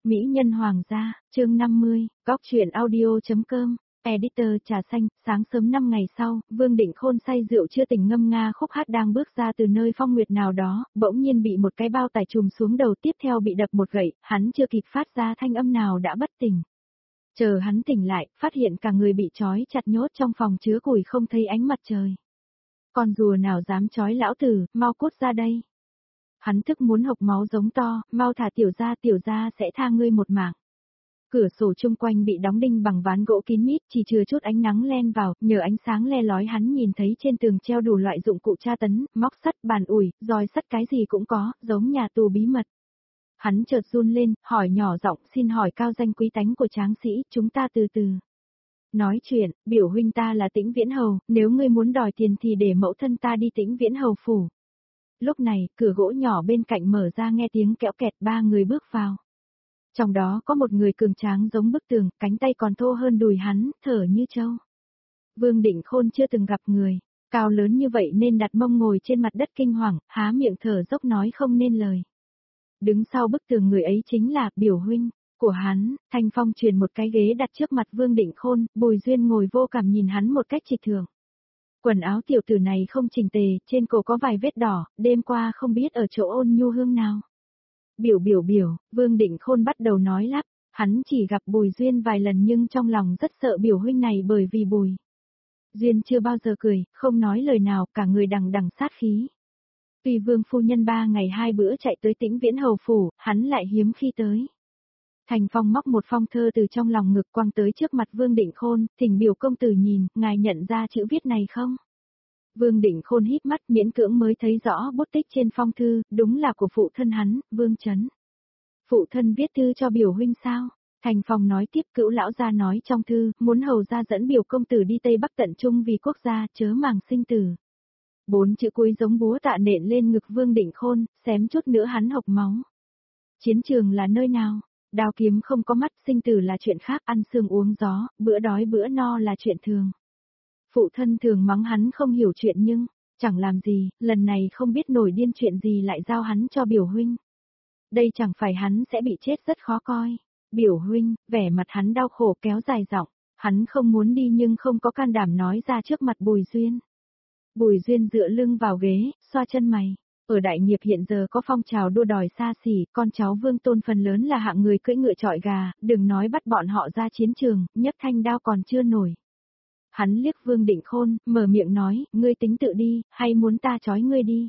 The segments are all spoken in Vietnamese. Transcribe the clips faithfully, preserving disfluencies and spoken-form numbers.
Mỹ nhân hoàng gia, chương năm mươi, góc truyện audio.com, editor trà xanh, sáng sớm năm ngày sau, Vương Định Khôn say rượu chưa tỉnh ngâm nga khúc hát đang bước ra từ nơi phong nguyệt nào đó, bỗng nhiên bị một cái bao tải trùm xuống đầu, tiếp theo bị đập một gậy, hắn chưa kịp phát ra thanh âm nào đã bất tỉnh. Chờ hắn tỉnh lại, phát hiện cả người bị trói chặt nhốt trong phòng chứa củi không thấy ánh mặt trời. Con rùa nào dám trói lão tử, mau cút ra đây. Hắn thức muốn hộc máu giống to, mau thả tiểu gia, tiểu gia sẽ tha ngươi một mạng. Cửa sổ chung quanh bị đóng đinh bằng ván gỗ kín mít, chỉ chừa chút ánh nắng len vào, nhờ ánh sáng le lói hắn nhìn thấy trên tường treo đủ loại dụng cụ tra tấn, móc sắt, bàn ủi, roi sắt cái gì cũng có, giống nhà tù bí mật. Hắn chợt run lên, hỏi nhỏ giọng, xin hỏi cao danh quý tánh của tráng sĩ, chúng ta từ từ. Nói chuyện, biểu huynh ta là Tĩnh Viễn Hầu, nếu ngươi muốn đòi tiền thì để mẫu thân ta đi Tĩnh Viễn Hầu phủ. Lúc này, cửa gỗ nhỏ bên cạnh mở ra, nghe tiếng kẽo kẹt, ba người bước vào. Trong đó có một người cường tráng giống bức tường, cánh tay còn thô hơn đùi hắn, thở như trâu. Vương Định Khôn chưa từng gặp người cao lớn như vậy nên đặt mông ngồi trên mặt đất kinh hoàng, há miệng thở dốc nói không nên lời. Đứng sau bức tường người ấy chính là biểu huynh của hắn. Thanh Phong truyền một cái ghế đặt trước mặt Vương Định Khôn, Bùi Duyên ngồi vô cảm nhìn hắn một cách trịch thượng. Quần áo tiểu tử này không chỉnh tề, trên cổ có vài vết đỏ, đêm qua không biết ở chỗ Ôn Nhu Hương nào. Biểu biểu biểu, Vương Định Khôn bắt đầu nói lắp, hắn chỉ gặp Bùi Duyên vài lần nhưng trong lòng rất sợ biểu huynh này bởi vì Bùi Duyên chưa bao giờ cười, không nói lời nào, cả người đằng đằng sát khí. Tuy Vương phu nhân ba ngày hai bữa chạy tới Tĩnh Viễn Hầu phủ, hắn lại hiếm khi tới. Thành Phong móc một phong thơ từ trong lòng ngực quăng tới trước mặt Vương Định Khôn, thỉnh biểu công tử nhìn, ngài nhận ra chữ viết này không? Vương Định Khôn híp mắt miễn cưỡng mới thấy rõ bút tích trên phong thư, đúng là của phụ thân hắn, Vương Chấn. Phụ thân viết thư cho biểu huynh sao? Thành Phong nói tiếp, Cữu lão gia nói trong thư, muốn hầu gia dẫn biểu công tử đi Tây Bắc tận trung vì quốc gia, chớ màng sinh tử. Bốn chữ cuối giống búa tạ nện lên ngực Vương Định Khôn, xém chút nữa hắn hộc máu. Chiến trường là nơi nào? Đao kiếm không có mắt, sinh tử là chuyện khác, ăn sương uống gió, bữa đói bữa no là chuyện thường. Phụ thân thường mắng hắn không hiểu chuyện nhưng, chẳng làm gì, lần này không biết nổi điên chuyện gì lại giao hắn cho biểu huynh. Đây chẳng phải hắn sẽ bị chết rất khó coi. Biểu huynh, vẻ mặt hắn đau khổ kéo dài giọng, hắn không muốn đi nhưng không có can đảm nói ra trước mặt Bùi Duyên. Bùi Duyên dựa lưng vào ghế, xoa chân mày. Ở Đại Nghiệp hiện giờ có phong trào đua đòi xa xỉ, con cháu Vương Tôn phần lớn là hạng người cưỡi ngựa chọi gà, đừng nói bắt bọn họ ra chiến trường, nhấc thanh đao còn chưa nổi. Hắn liếc Vương Định Khôn, mở miệng nói, ngươi tính tự đi, hay muốn ta trói ngươi đi?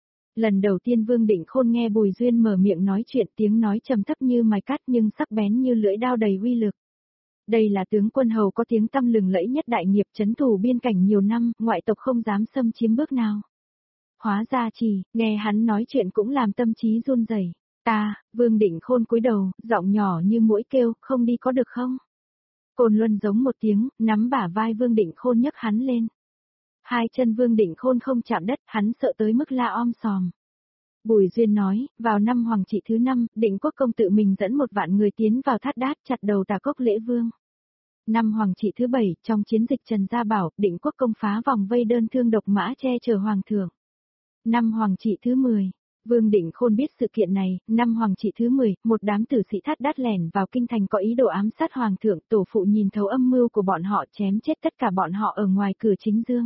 Lần đầu tiên Vương Định Khôn nghe Bùi Duyên mở miệng nói chuyện, tiếng nói trầm thấp như mài cắt nhưng sắc bén như lưỡi đao đầy uy lực. Đây là tướng quân hầu có tiếng tăm lừng lẫy nhất Đại Nghiệp, trấn thủ biên cảnh nhiều năm, ngoại tộc không dám xâm chiếm bước nào. Hóa ra chỉ, nghe hắn nói chuyện cũng làm tâm trí run rẩy. Ta, Vương Định Khôn cúi đầu, giọng nhỏ như muỗi kêu, không đi có được không? Côn Luân giống một tiếng, nắm bả vai Vương Định Khôn nhấc hắn lên. Hai chân Vương Định Khôn không chạm đất, hắn sợ tới mức la om sòm. Bùi Duyên nói, vào năm Hoàng trị thứ năm, Định Quốc công tự mình dẫn một vạn người tiến vào Thát Đát chặt đầu Tà Cốc Lễ Vương. Năm Hoàng trị thứ bảy, trong chiến dịch Trần Gia Bảo, Định Quốc công phá vòng vây đơn thương độc mã che chở Hoàng thượng. Năm Hoàng trị thứ mười, Vương Định Khôn biết sự kiện này, năm Hoàng trị thứ mười, một đám tử sĩ Thát Đát lẻn vào kinh thành có ý đồ ám sát Hoàng thượng, tổ phụ nhìn thấu âm mưu của bọn họ chém chết tất cả bọn họ ở ngoài cửa chính dương.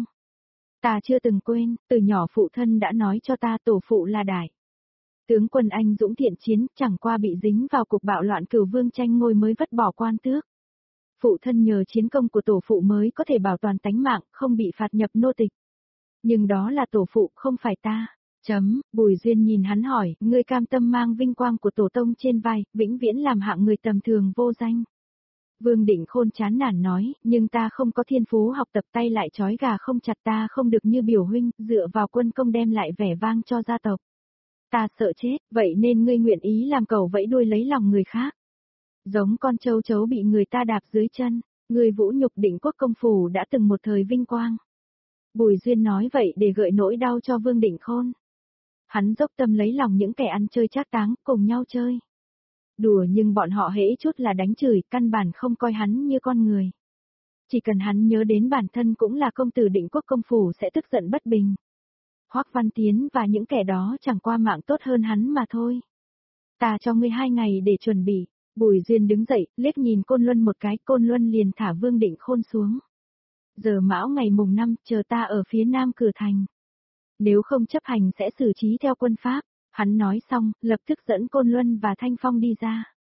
Ta chưa từng quên, từ nhỏ phụ thân đã nói cho ta tổ phụ là đại tướng quân anh dũng thiện chiến, chẳng qua bị dính vào cuộc bạo loạn Cửu Vương tranh ngôi mới vứt bỏ quan tước. Phụ thân nhờ chiến công của tổ phụ mới có thể bảo toàn tánh mạng, không bị phạt nhập nô tịch. Nhưng đó là tổ phụ, không phải ta. Chấm, Bùi Duyên nhìn hắn hỏi, ngươi cam tâm mang vinh quang của tổ tông trên vai, vĩnh viễn làm hạng người tầm thường vô danh. Vương Định Khôn chán nản nói, nhưng ta không có thiên phú học tập, tay lại trói gà không chặt, ta không được như biểu huynh, dựa vào quân công đem lại vẻ vang cho gia tộc. Ta sợ chết, vậy nên ngươi nguyện ý làm cẩu vẫy đuôi lấy lòng người khác. Giống con trâu chấu bị người ta đạp dưới chân, ngươi vũ nhục Định Quốc công phủ đã từng một thời vinh quang. Bùi Duyên nói vậy để gợi nỗi đau cho Vương Định Khôn. Hắn dốc tâm lấy lòng những kẻ ăn chơi trác táng, cùng nhau chơi đùa, nhưng bọn họ hễ chút là đánh chửi, căn bản không coi hắn như con người. Chỉ cần hắn nhớ đến bản thân cũng là công tử Định Quốc công phủ sẽ tức giận bất bình. Hoắc Văn Tiến và những kẻ đó chẳng qua mạng tốt hơn hắn mà thôi. Ta cho ngươi hai ngày để chuẩn bị, Bùi Duyên đứng dậy, liếc nhìn Côn Luân một cái, Côn Luân liền thả Vương Định Khôn xuống. Giờ mão ngày mùng năm, chờ ta ở phía nam cửa thành. Nếu không chấp hành sẽ xử trí theo quân pháp. Hắn nói xong, lập tức dẫn Côn Luân và Thanh Phong đi ra.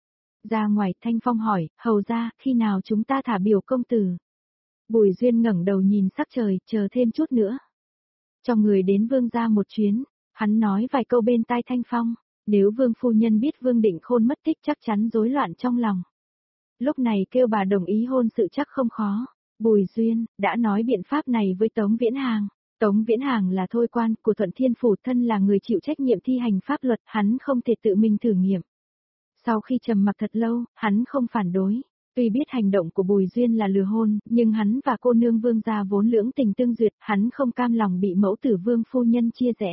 Ra ngoài, Thanh Phong hỏi, hầu ra, khi nào chúng ta thả biểu công tử? Bùi Duyên ngẩng đầu nhìn sắc trời, chờ thêm chút nữa. Cho người đến Vương gia một chuyến, hắn nói vài câu bên tai Thanh Phong. Nếu Vương phu nhân biết Vương Định Khôn mất tích chắc chắn rối loạn trong lòng. Lúc này kêu bà đồng ý hôn sự chắc không khó. Bùi Duyên, đã nói biện pháp này với Tống Viễn Hàng. Tống Viễn Hàng là thôi quan của Thuận Thiên Phủ, thân là người chịu trách nhiệm thi hành pháp luật, hắn không thể tự mình thử nghiệm. Sau khi trầm mặc thật lâu, hắn không phản đối. Tuy biết hành động của Bùi Duyên là lừa hôn, nhưng hắn và cô nương Vương gia vốn lưỡng tình tương duyệt, hắn không cam lòng bị mẫu tử Vương phu nhân chia rẽ.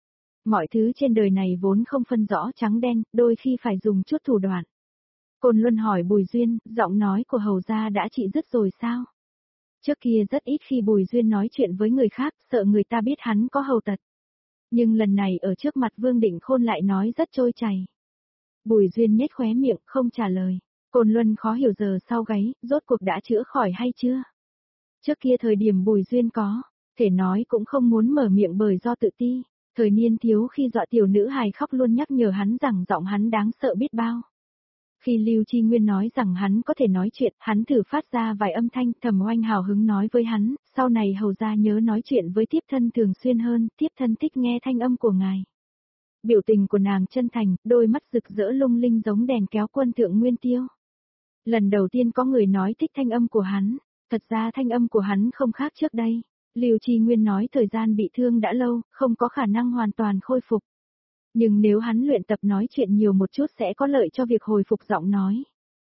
Mọi thứ trên đời này vốn không phân rõ trắng đen, đôi khi phải dùng chút thủ đoạn. Côn Luân hỏi Bùi Duyên, giọng nói của hầu gia đã trị dứt rồi sao? Trước kia rất ít khi Bùi Duyên nói chuyện với người khác, sợ người ta biết hắn có hầu tật. Nhưng lần này ở trước mặt Vương Định Khôn lại nói rất trôi chảy. Bùi Duyên nhếch khóe miệng, không trả lời. Côn Luân khó hiểu giờ sau gáy, rốt cuộc đã chữa khỏi hay chưa? Trước kia thời điểm Bùi Duyên có, thể nói cũng không muốn mở miệng bởi do tự ti. Thời niên thiếu khi dọa tiểu nữ hài khóc luôn nhắc nhở hắn rằng giọng hắn đáng sợ biết bao. Khi Lưu Chi Nguyên nói rằng hắn có thể nói chuyện, hắn thử phát ra vài âm thanh, Thẩm Oanh hào hứng nói với hắn, sau này hầu gia nhớ nói chuyện với thiếp thân thường xuyên hơn, thiếp thân thích nghe thanh âm của ngài. Biểu tình của nàng chân thành, đôi mắt rực rỡ lung linh giống đèn kéo quân thượng nguyên tiêu. Lần đầu tiên có người nói thích thanh âm của hắn, thật ra thanh âm của hắn không khác trước đây. Lưu Chi Nguyên nói thời gian bị thương đã lâu, không có khả năng hoàn toàn khôi phục. Nhưng nếu hắn luyện tập nói chuyện nhiều một chút sẽ có lợi cho việc hồi phục giọng nói.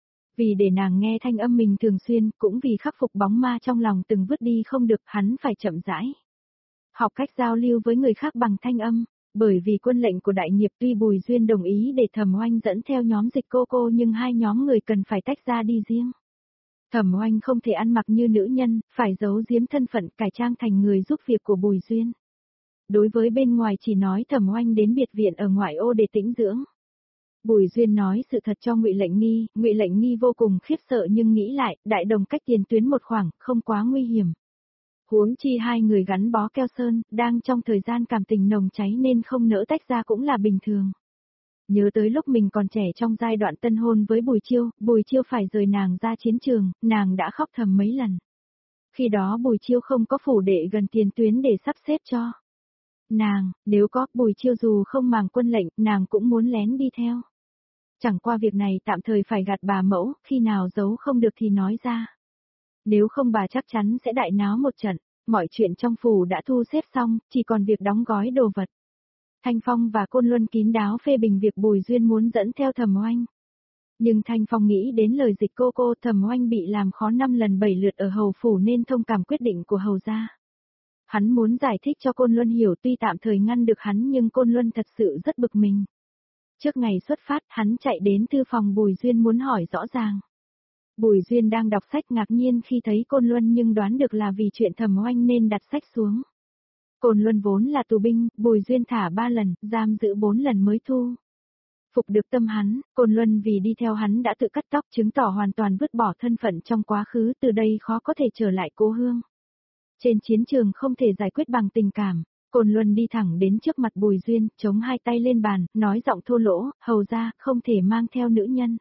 Vì để nàng nghe thanh âm mình thường xuyên, cũng vì khắc phục bóng ma trong lòng từng vứt đi không được, hắn phải chậm rãi. Học cách giao lưu với người khác bằng thanh âm, bởi vì quân lệnh của đại nghiệp tuy Bùi Duyên đồng ý để Thẩm Oanh dẫn theo nhóm dịch cô cô nhưng hai nhóm người cần phải tách ra đi riêng. Thẩm Oanh không thể ăn mặc như nữ nhân, phải giấu giếm thân phận cải trang thành người giúp việc của Bùi Duyên. Đối với bên ngoài chỉ nói Thẩm Oanh đến biệt viện ở ngoại ô để tĩnh dưỡng. Bùi Duyên nói sự thật cho Ngụy Lệnh Nghi, Ngụy Lệnh Nghi vô cùng khiếp sợ nhưng nghĩ lại, đại đồng cách tiền tuyến một khoảng, không quá nguy hiểm. Huống chi hai người gắn bó keo sơn, đang trong thời gian cảm tình nồng cháy nên không nỡ tách ra cũng là bình thường. Nhớ tới lúc mình còn trẻ trong giai đoạn tân hôn với Bùi Chiêu, Bùi Chiêu phải rời nàng ra chiến trường, nàng đã khóc thầm mấy lần. Khi đó Bùi Chiêu không có phủ đệ gần tiền tuyến để sắp xếp cho nàng, nếu có, Bùi Chiêu dù không màng quân lệnh, nàng cũng muốn lén đi theo. Chẳng qua việc này tạm thời phải gạt bà mẫu, khi nào giấu không được thì nói ra. Nếu không bà chắc chắn sẽ đại náo một trận, mọi chuyện trong phủ đã thu xếp xong, chỉ còn việc đóng gói đồ vật. Thanh Phong và Côn Luân kín đáo phê bình việc Bùi Duyên muốn dẫn theo Thẩm Oanh. Nhưng Thanh Phong nghĩ đến lời dịch cô cô Thẩm Oanh bị làm khó năm lần bảy lượt ở hầu phủ nên thông cảm quyết định của hầu gia. Hắn muốn giải thích cho Côn Luân hiểu tuy tạm thời ngăn được hắn nhưng Côn Luân thật sự rất bực mình. Trước ngày xuất phát hắn chạy đến thư phòng Bùi Duyên muốn hỏi rõ ràng. Bùi Duyên đang đọc sách ngạc nhiên khi thấy Côn Luân nhưng đoán được là vì chuyện Thẩm Oanh nên đặt sách xuống. Côn Luân vốn là tù binh, Bùi Duyên thả ba lần, giam giữ bốn lần mới thu phục được tâm hắn, Côn Luân vì đi theo hắn đã tự cắt tóc chứng tỏ hoàn toàn vứt bỏ thân phận trong quá khứ, từ đây khó có thể trở lại cố hương. Trên chiến trường không thể giải quyết bằng tình cảm, Côn Luân đi thẳng đến trước mặt Bùi Duyên, chống hai tay lên bàn, nói giọng thô lỗ, hầu ra, không thể mang theo nữ nhân.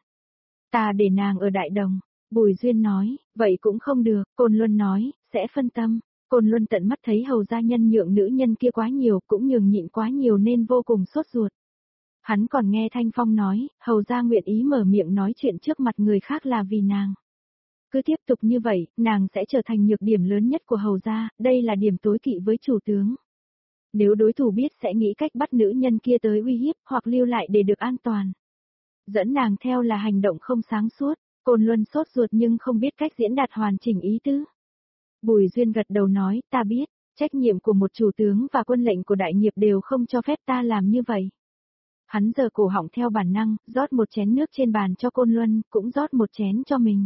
Ta để nàng ở Đại Đồng. Bùi Duyên nói, vậy cũng không được, Côn Luân nói, sẽ phân tâm. Côn Luân tận mắt thấy hầu gia nhân nhượng nữ nhân kia quá nhiều, cũng nhường nhịn quá nhiều nên vô cùng sốt ruột. Hắn còn nghe Thanh Phong nói, hầu gia nguyện ý mở miệng nói chuyện trước mặt người khác là vì nàng. Cứ tiếp tục như vậy, nàng sẽ trở thành nhược điểm lớn nhất của hầu gia, đây là điểm tối kỵ với chủ tướng. Nếu đối thủ biết sẽ nghĩ cách bắt nữ nhân kia tới uy hiếp hoặc lưu lại để được an toàn. Dẫn nàng theo là hành động không sáng suốt, Côn Luân sốt ruột nhưng không biết cách diễn đạt hoàn chỉnh ý tứ. Bùi Duyên gật đầu nói, ta biết, trách nhiệm của một chủ tướng và quân lệnh của đại nghiệp đều không cho phép ta làm như vậy. Hắn giơ cổ họng theo bản năng, rót một chén nước trên bàn cho Côn Luân, cũng rót một chén cho mình.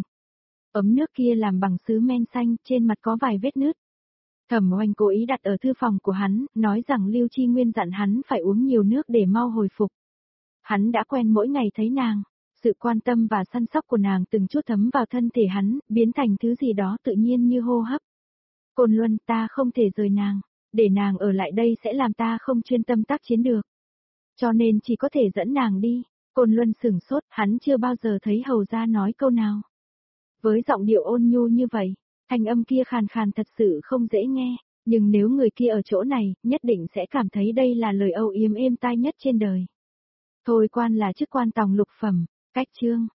Ấm nước kia làm bằng sứ men xanh, trên mặt có vài vết nứt. Thẩm Oanh cố ý đặt ở thư phòng của hắn, nói rằng Lưu Chi Nguyên dặn hắn phải uống nhiều nước để mau hồi phục. Hắn đã quen mỗi ngày thấy nàng, Sự quan tâm và săn sóc của nàng từng chút thấm vào thân thể hắn, biến thành thứ gì đó tự nhiên như hô hấp. Côn Luân, ta không thể rời nàng, để nàng ở lại đây sẽ làm ta không chuyên tâm tác chiến được. Cho nên chỉ có thể dẫn nàng đi. Côn Luân sửng sốt, hắn chưa bao giờ thấy hầu gia nói câu nào. Với giọng điệu ôn nhu như vậy, thanh âm kia khàn khàn thật sự không dễ nghe, nhưng nếu người kia ở chỗ này, nhất định sẽ cảm thấy đây là lời âu yếm êm tai nhất trên đời. Thôi quan là chức quan tòng lục phẩm, cách chương.